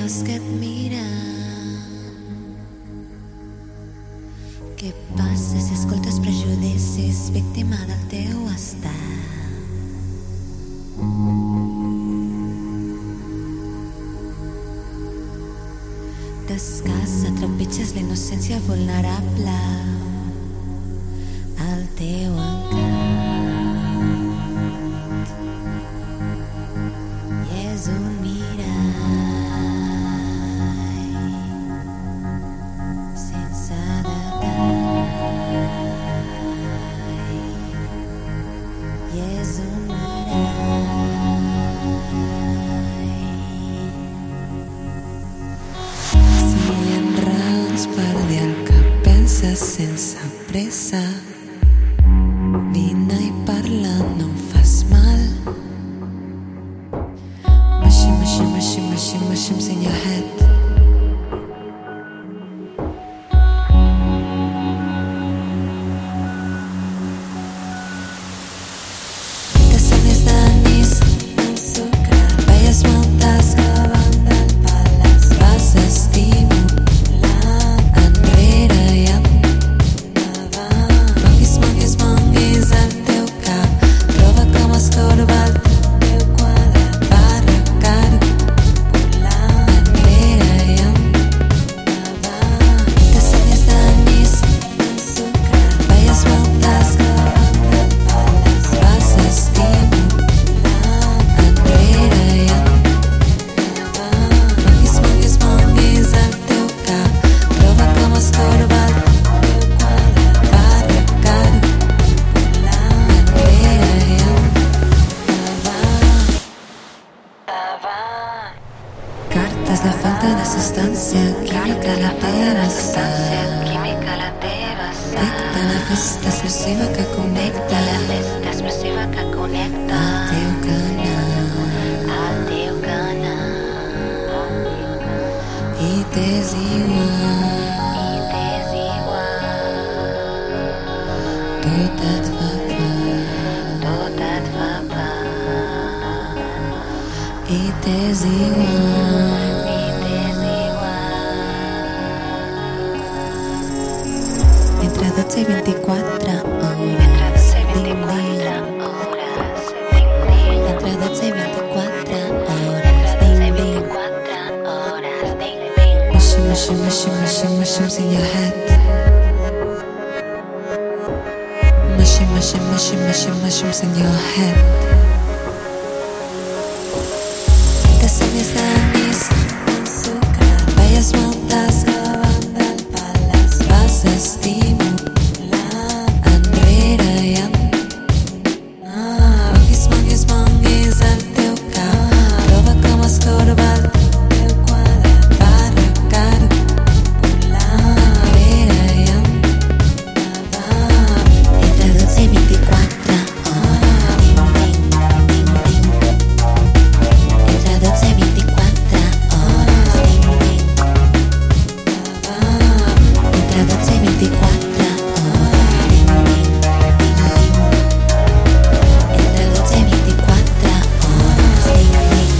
ulls que et miren. Què passa si escoltes prejudicis, víctima del teu estat? T'escassa, trepitges la innocència vulnerable, el teu encant. I és un mirall sense detall. I és un mirall. Si enraons per dir el que penses sense pressa, vine i parla, no em fas mal. Mushrooms in your head. Te somnis d'anís ensucrat, veies moltes que van del pales, vas estimulant enrere i endavant. Monguis al teu cap, prova com es corba el teu quadrat, va arrencar-ho enrere i endavant. Te somnis d'anís ensucrat, veies moltes que van del pales, vas estimulant enrere i endavant. Monguis al teu cap, prova com es corba el teu quadrat, va arrencar-ho enrere i endavant. Cartes de falta de substància química a la teva sang. Dicta la festa explosiva que connecta el teu canal. I t'és igual, tot et fa por. I t'és igual. Entre 12 i 24 hores, ding ding. Entre 12 i 24 hores, ding ding. Mushrooms in your head. Mushrooms in your head. Te somnis d'anís ensucrat, veies moltes que van del pales, vas estimulant enrere i endavant. Monguis al teu cap, prova com es corba el teu quadrat, va arrencar-ho enrere i endavant. Entre 12 i 24 hores, ding ding, ding ding. Entre 12 i 24 hores, ding ding. Entre 12 i 24 hores, ding ding, ding ding. Entre 12 i 24 hores, ding ding.